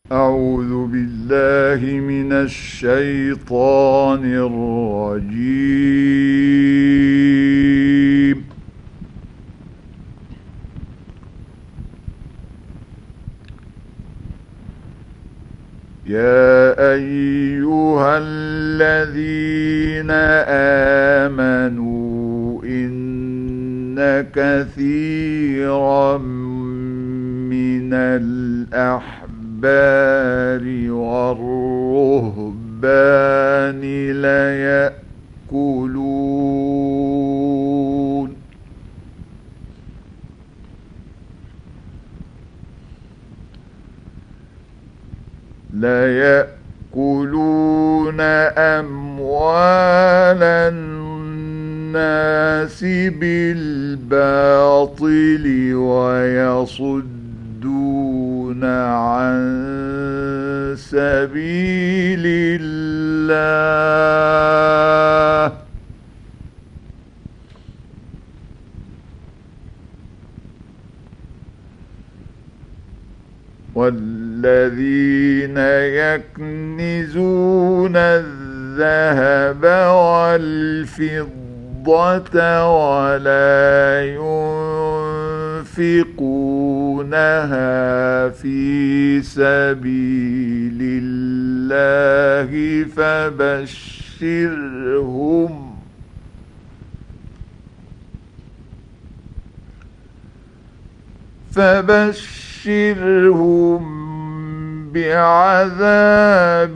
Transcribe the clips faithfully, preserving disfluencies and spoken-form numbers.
أعوذ بالله من الشيطان الرجيم. يا أيها الذين آمنوا إن كثيرا من الأحبار والرهبان ليأكلون ليأكلون أموال الناس بالباطل ويصدون عن سبيل الله والذين يكنزون الذهب والفضة ولا ينفقونها في سبيل الله فبشرهم فبشرهم بعذاب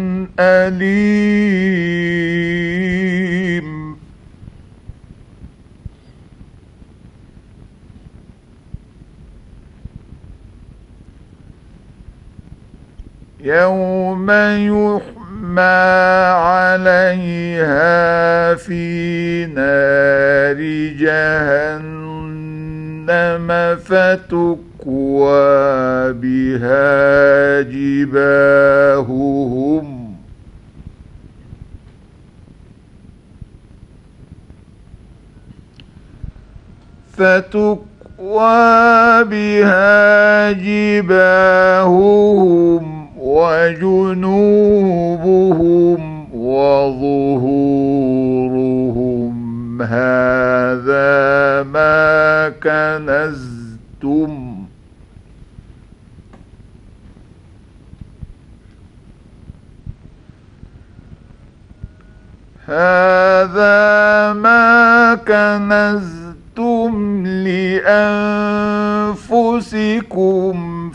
أليم. يوم يحمى عليها في نار جهنم فتكوى بها جباههم فتكوى بها جباههم وجنوبهم وظهورهم هذا ما كنزتم هذا ما كنزتم لأنفسكم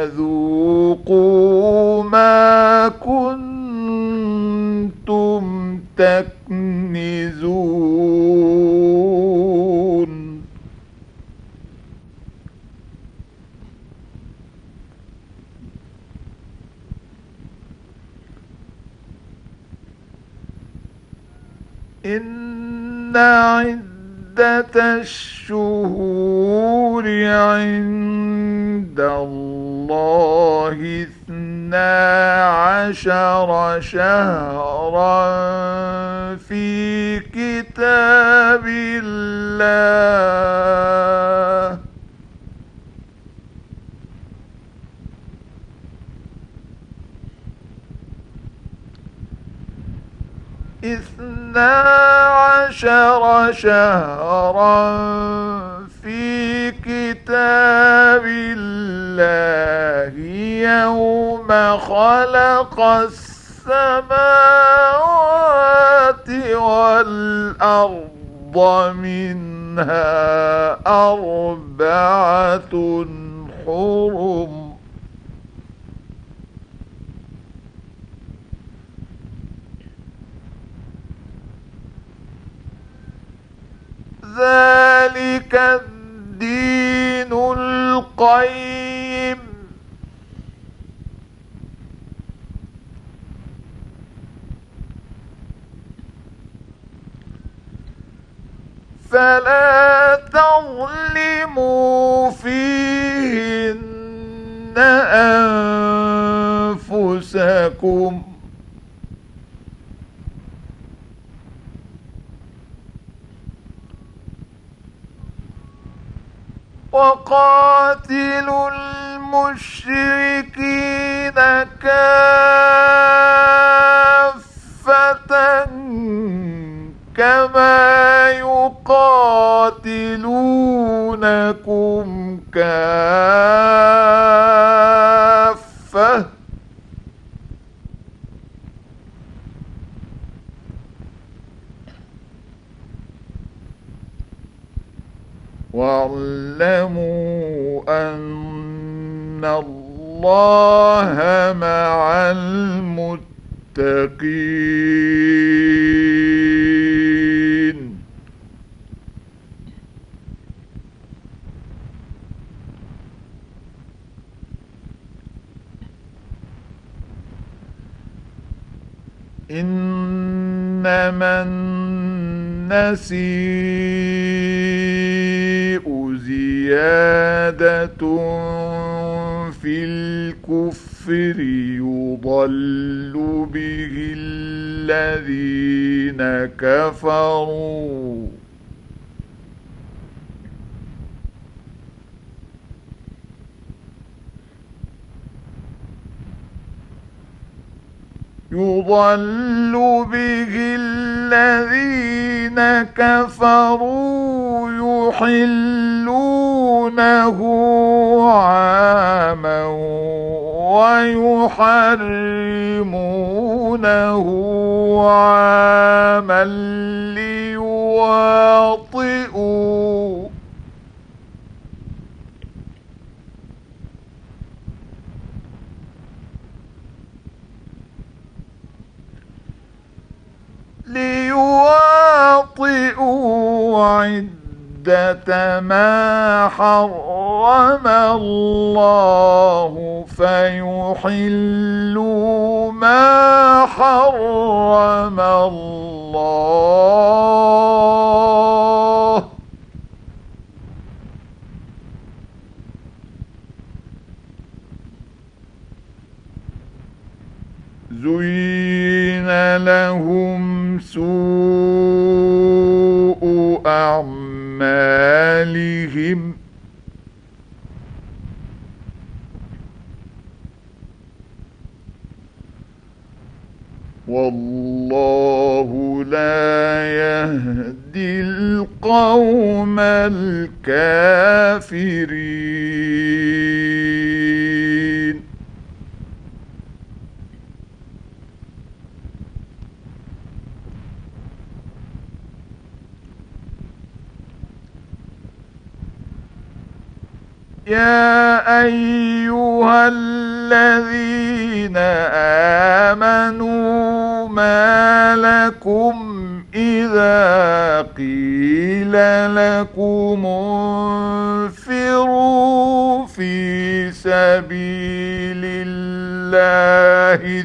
فذوقوا ما كنتم تكنزون. إن عدة الشهور عند الله اثنا عشر شهرا في كتاب الله اثنا عشر شهرا في كتاب الله يوم خلق السماوات والأرض منها أربعة حرم ذلك الدين القيم فلا تظلموا فيهن أنفسكم وقاتلوا المشركين كافة كما يقاتلونكم كافة واعلموا أن الله مع المتقين. إنما النسيء زيادة في الكفر يضل به الذين كفروا يضل به الذين كفروا يحلونه عاما ويحرمونه عاما ليواطئوا ليواطئوا عدة ما حرم الله فيحلوا ما حرم الله زين لهم سوء أعمالهم والله لا يهدي القوم الكافرين. يا أيها الذين آمنوا ما لكم إذا قيل لكم انفروا في سبيل الله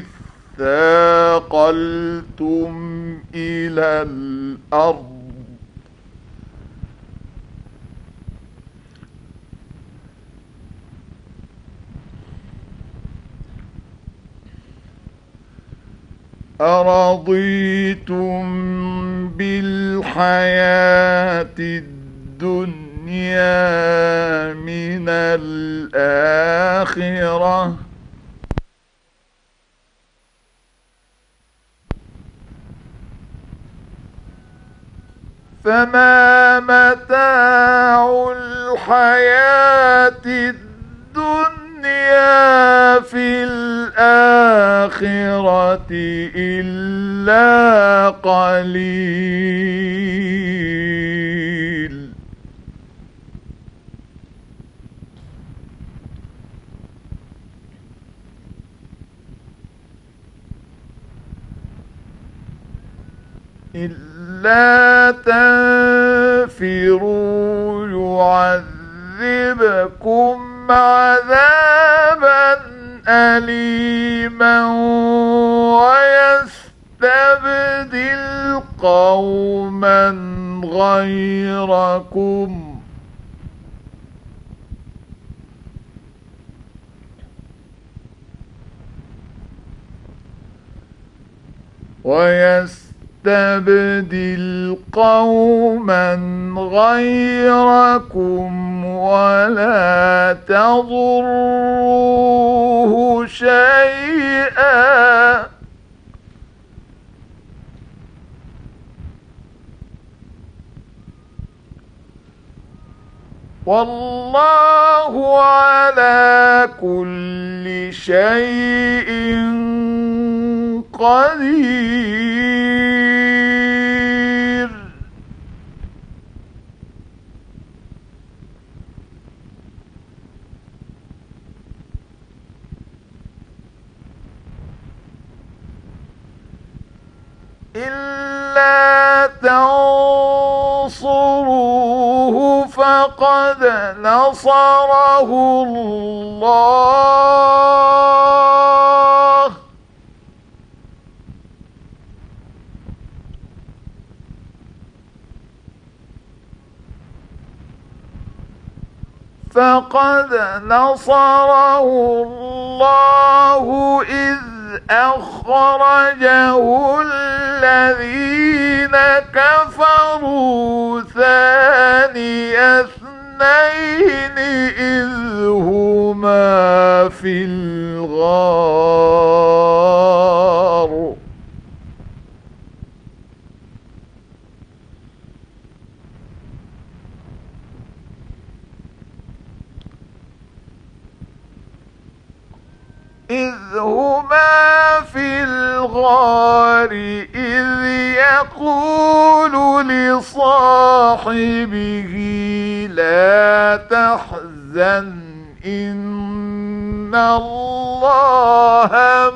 اثاقلتم إلى الأرض أرضيتم بالحياة الدنيا من الآخرة فما متاع الحياة الدنيا في الآخرة إلا قليل. إلا تنفروا يعذبكم عذابا أليما ويستبدل قوما غيركم ويستبدل تبدل قوما غيركم ولا تضروه شيئا والله على كل شيء قدير. إلا تنصروه فقد نصره الله فقد نصره الله إذ أخرجه الذين كفروا ثاني اثنين إذ هما في الغار إذ هما في الغار إذ يقول لصاحبه لا تحزن إن الله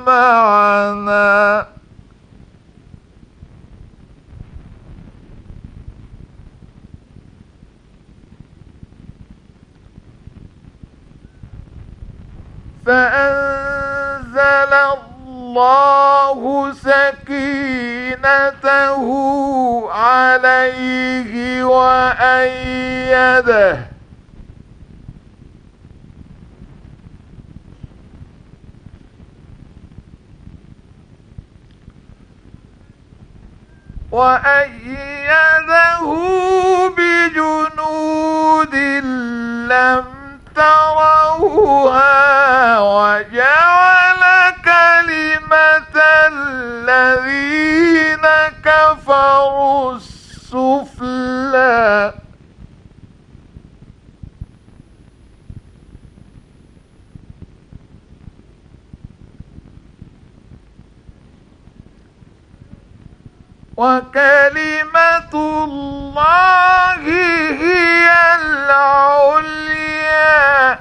معنا فأنزل الله سكينته عليه وأيده وأيده بجنود لم تروها وجعل كلمة الذين كفروا السفلى وكلمة الله هي العليا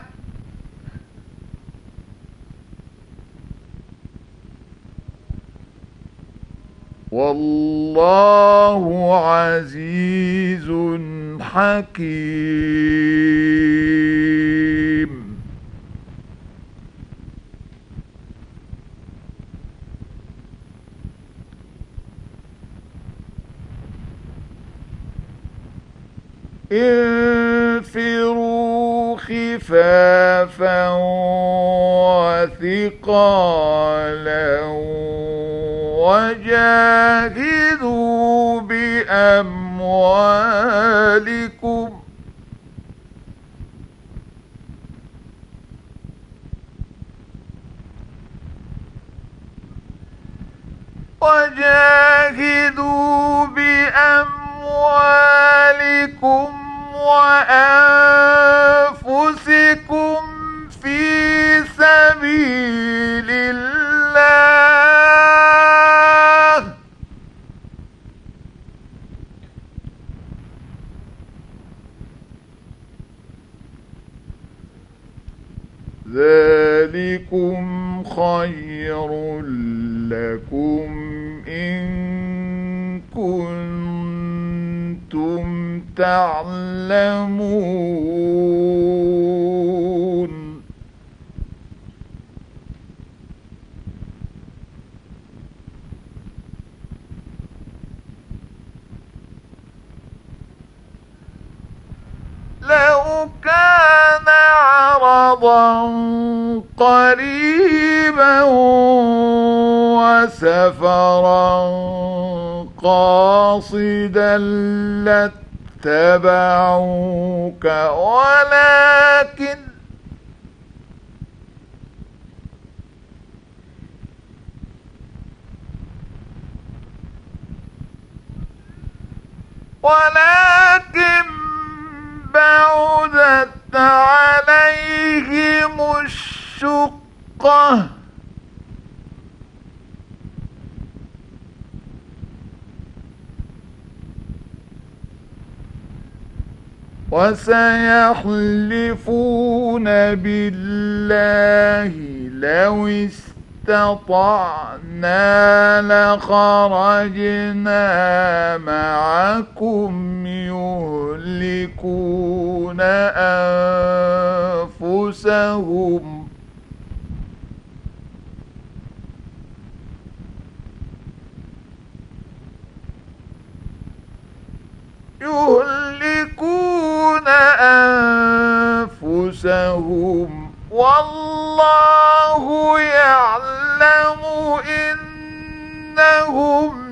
والله عزيز حكيم. انفروا خفافا وثقالا وجاهدوا بأموالكم وجاهدوا بأموالكم وأنفسكم في سبيل الله ذلكم خير لكم إن كنتم تعلمون. لو كان عرضا قريبا وسفرا قاصدا لاتبعوك ولكن ولكن بعدت عليهم الشقة وسيحلفون بالله لو استطعنا لخرجنا معكم يهلكون أنفسهم يهلكون أنفسهم والله يعلم إنهم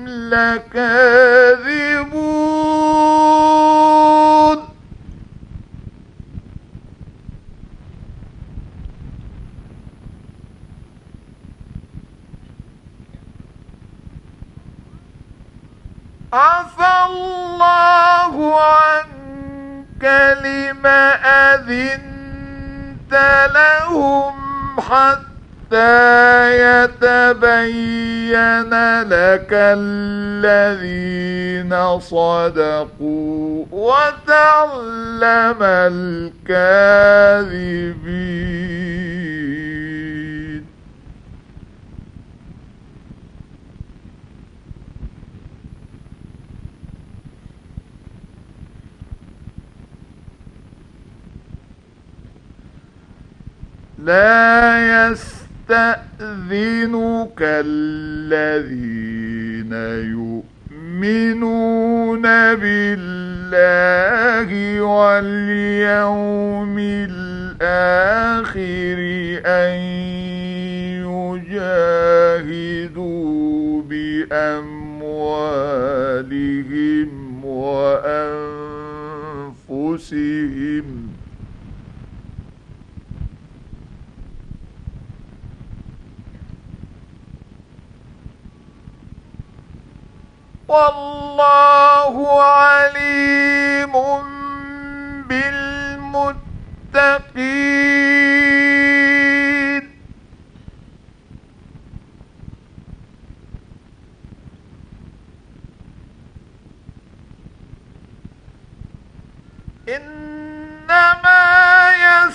لكاذبون عفى الله عنك لم أذنت لهم حتى يتبين لك الذين صدقوا وتعلم الكاذبين لا يستأذنك الذين يؤمنون بالله واليوم الآخر أن يجاهدوا بأموالهم وأنفسهم والله عليم بالمتقين إنما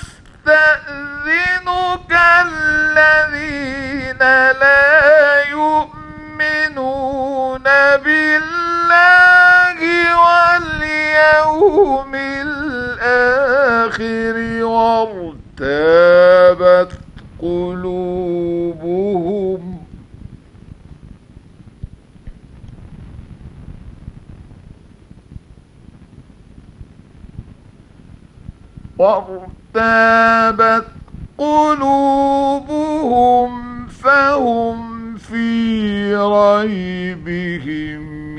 يستأذنك الذين لا يؤمنون بالله واليوم الآخر وارتابت قلوبهم وارتابت قلوبهم فهم في ريبهم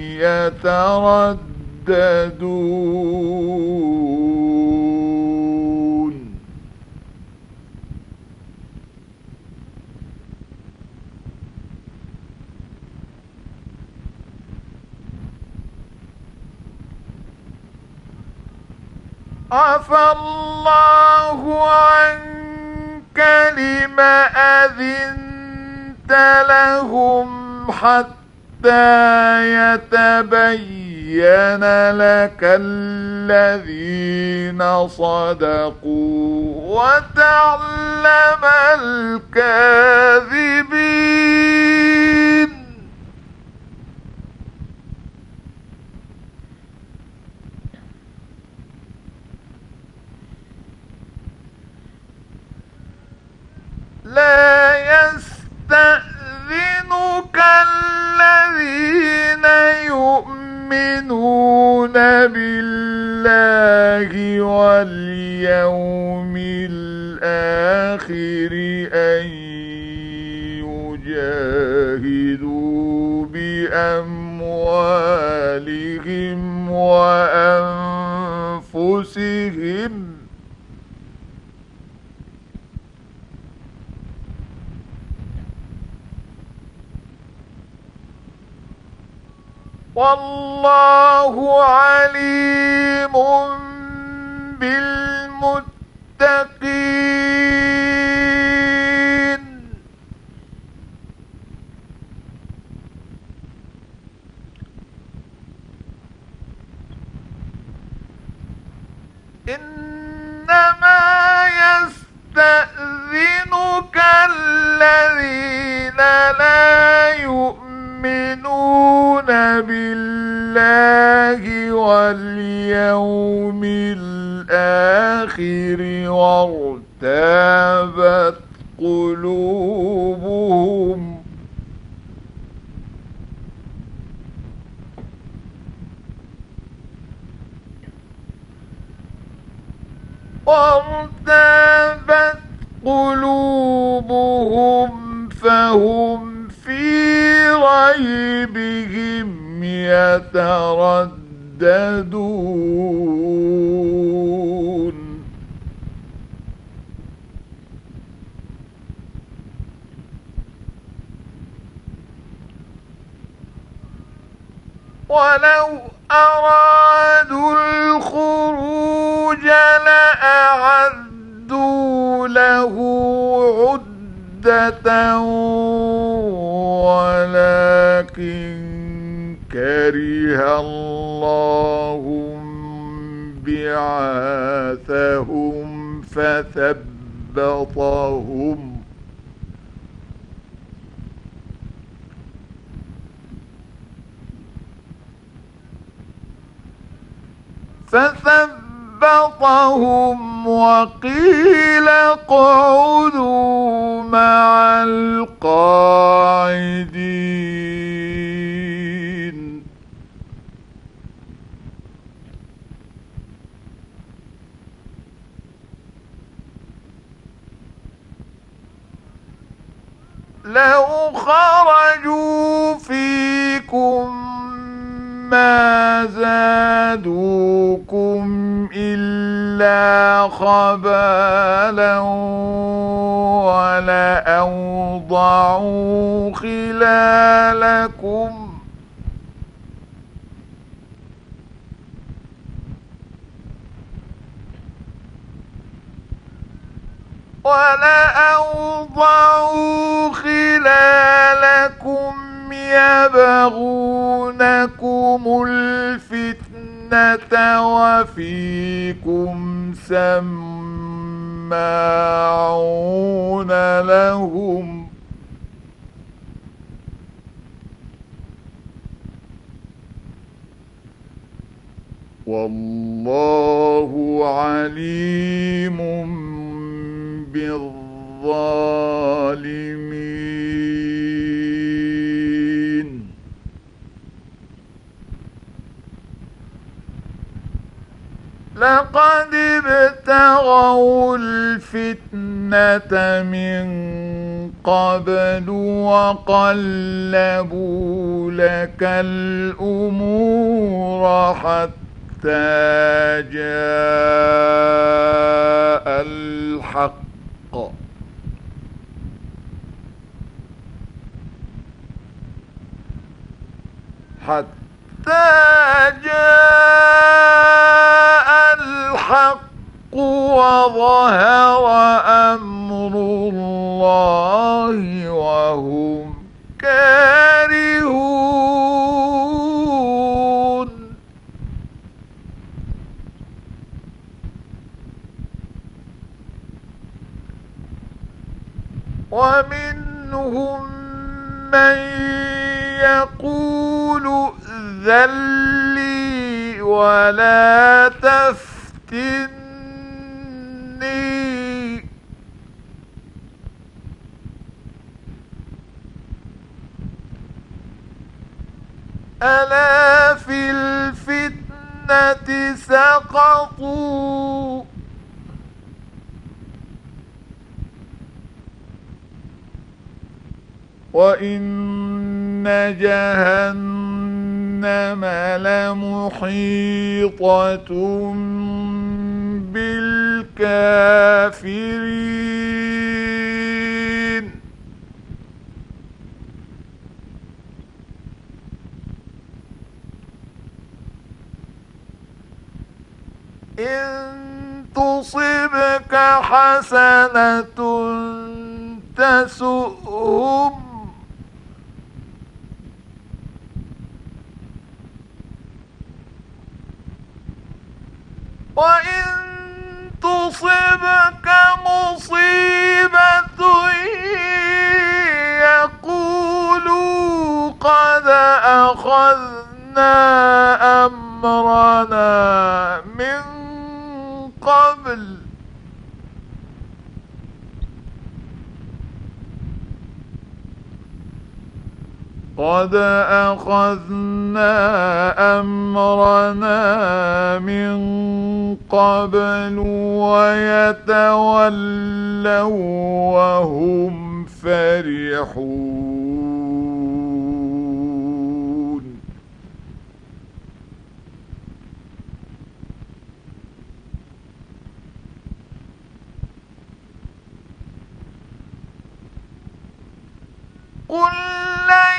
يترددون عفى الله عنك لم أذنت لهم حتى يتبين لك الذين صدقوا وتعلم الكاذبين لا يستأذنك الذين يؤمنون بالله واليوم الآخر أن يجاهدوا بأموالهم وأنفسهم والله عليم بالمتقين. إنما يستأذنك الذين لا يؤمنون بالله واليوم الآخر وارتابت قلوبهم وارتابت قلوبهم فهم في ريبهم يترددون. ولو أرادوا الخروج لأعدوا له عدة ولكن كره الله بعاثهم فثبطهم فثبطهم وقيل اقعدوا مع القاعدين. لو خرجوا فيكم ما زادوكم إلا خبالا ولأوضعوا خلالكم ولأوضعوا خلالكم يبغونكم الفتنة وفيكم سماعون لهم والله عليم بالظالمين. لقد ابتغوا الفتنة من قبل وقلبوا لك الأمور حتى جاء الحق حتى جاء الحق وظهر أمر الله وهم كارهون. ومنهم من يقول ائذن لي ولا تفتني ألا في الفتنة سقطوا وإن جهنم لمحيطة بالكافرين. إن تصبك حسنة تسؤهم وإن تصبك مصيبة يقولوا قد أخذنا أمرنا من قبل قد أخذنا أمرنا من قبل ويتولوا وهم فرحون قل لن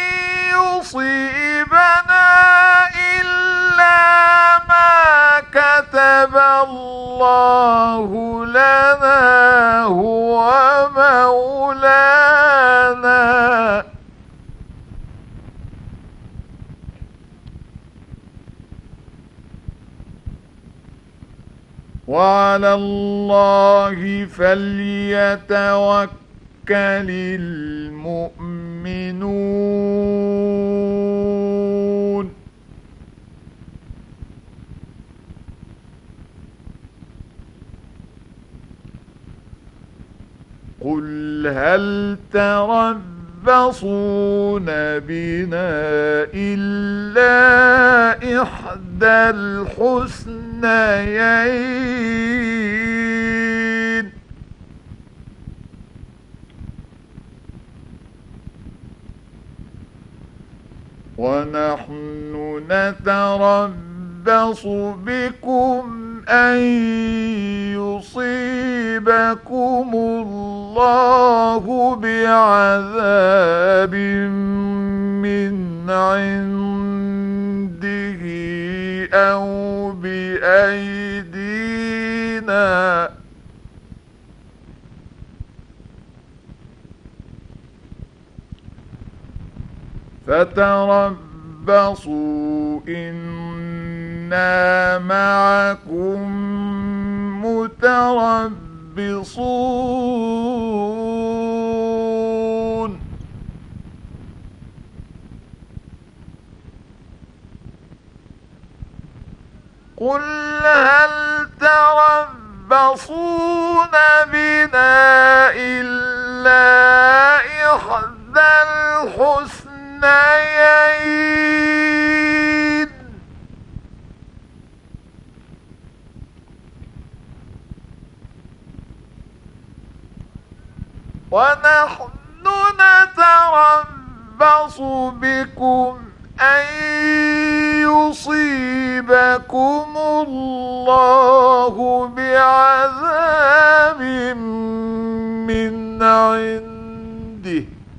يصيبنا إلا ما كتب الله لنا هو مولانا وعلى الله فليتوكل المؤمنون قل هل تربصون بنا إلا إحدى الحسنيين ونحن نتربص بكم أن يصيبكم الله بعذاب من عنده أو بأيدينا فتربصوا إنا معكم متربصون قل هل تربصون بنا إلا إحدى الحسنيين ونحن نتربص بكم أن يصيبكم الله بعذاب من عنده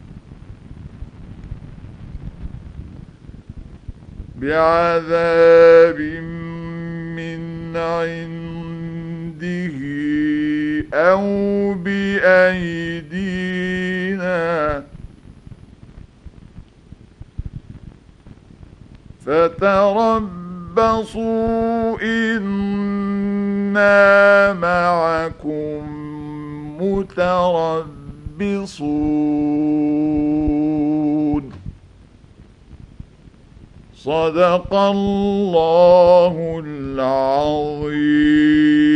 بعذاب من عنده أو بأيدينا فتربصوا إنا معكم متربصون صدق الله العظيم.